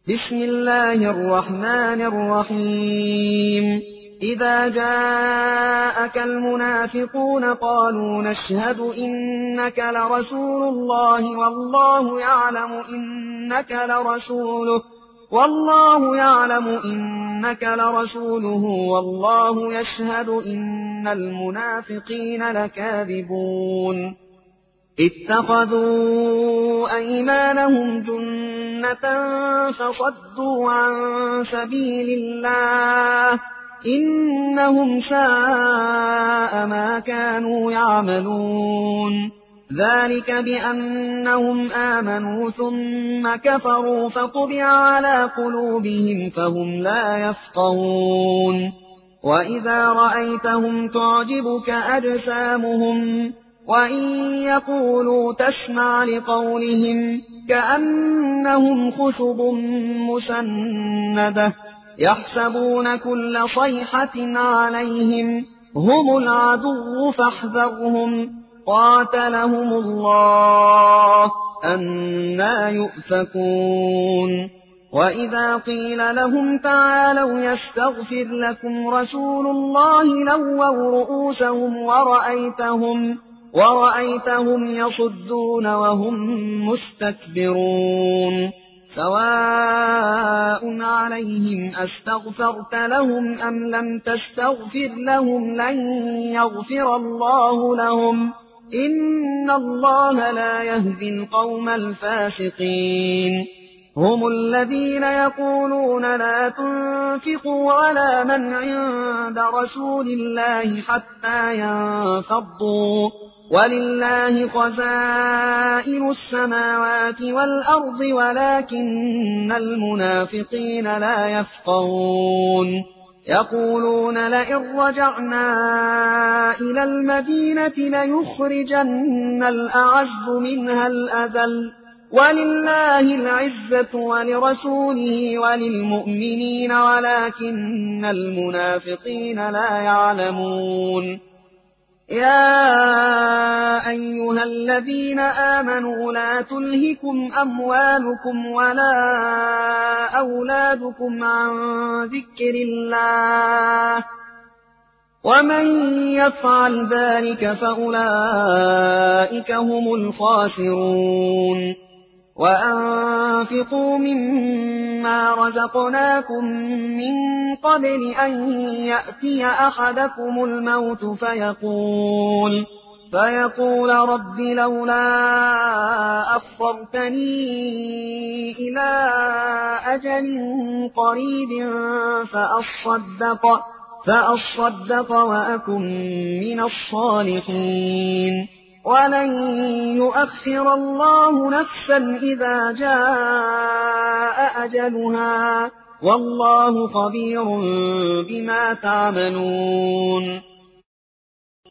بسم الله الرحمن الرحيم إذا جاءك المنافقون قالوا نشهد إنك لرسول الله والله يعلم إنك لرسوله والله يشهد إن المنافقين لكاذبون اتخذوا أيمانهم جنة فصدوا عن سبيل الله إنهم ساء ما كانوا يعملون ذلك بأنهم آمنوا ثم كفروا فطبع على قلوبهم فهم لا يفقهون وإذا رأيتهم تعجبك أجسامهم وإن يقولوا تسمع لقولهم كأنهم خشب مسندة يحسبون كل صيحة عليهم هم العدو فاحذرهم قاتلهم الله أنى يؤفكون وإذا قيل لهم تعالوا يستغفر لكم رسول الله لووا رؤوسهم ورأيتهم يصدون وهم مستكبرون سواء عليهم أستغفرت لهم أم لم تستغفر لهم لن يغفر الله لهم إن الله لا يهدي القوم الفاسقين هم الذين يقولون لا تنفقوا على من عند رسول الله حتى ينفضوا ولله خزائن السماوات والأرض ولكن المنافقين لا يفقهون يقولون لئن رجعنا إلى المدينة ليخرجن الأعز منها الأذل ولله العزة ولرسوله وللمؤمنين ولكن المنافقين لا يعلمون يا أيها الذين آمنوا لا تلهكم أموالكم ولا أولادكم عن ذكر الله ومن يفعل ذلك فأولئك هم الخاسرون وأنفقوا مما رزقناكم من قبل أن يأتي أحدكم الموت فيقول رب لولا أخرتني إلى أجل قريب فأصدق وأكن من الصالحين ولن يؤخر الله نفسا إذا جاء أجلها والله خبير بما تعملون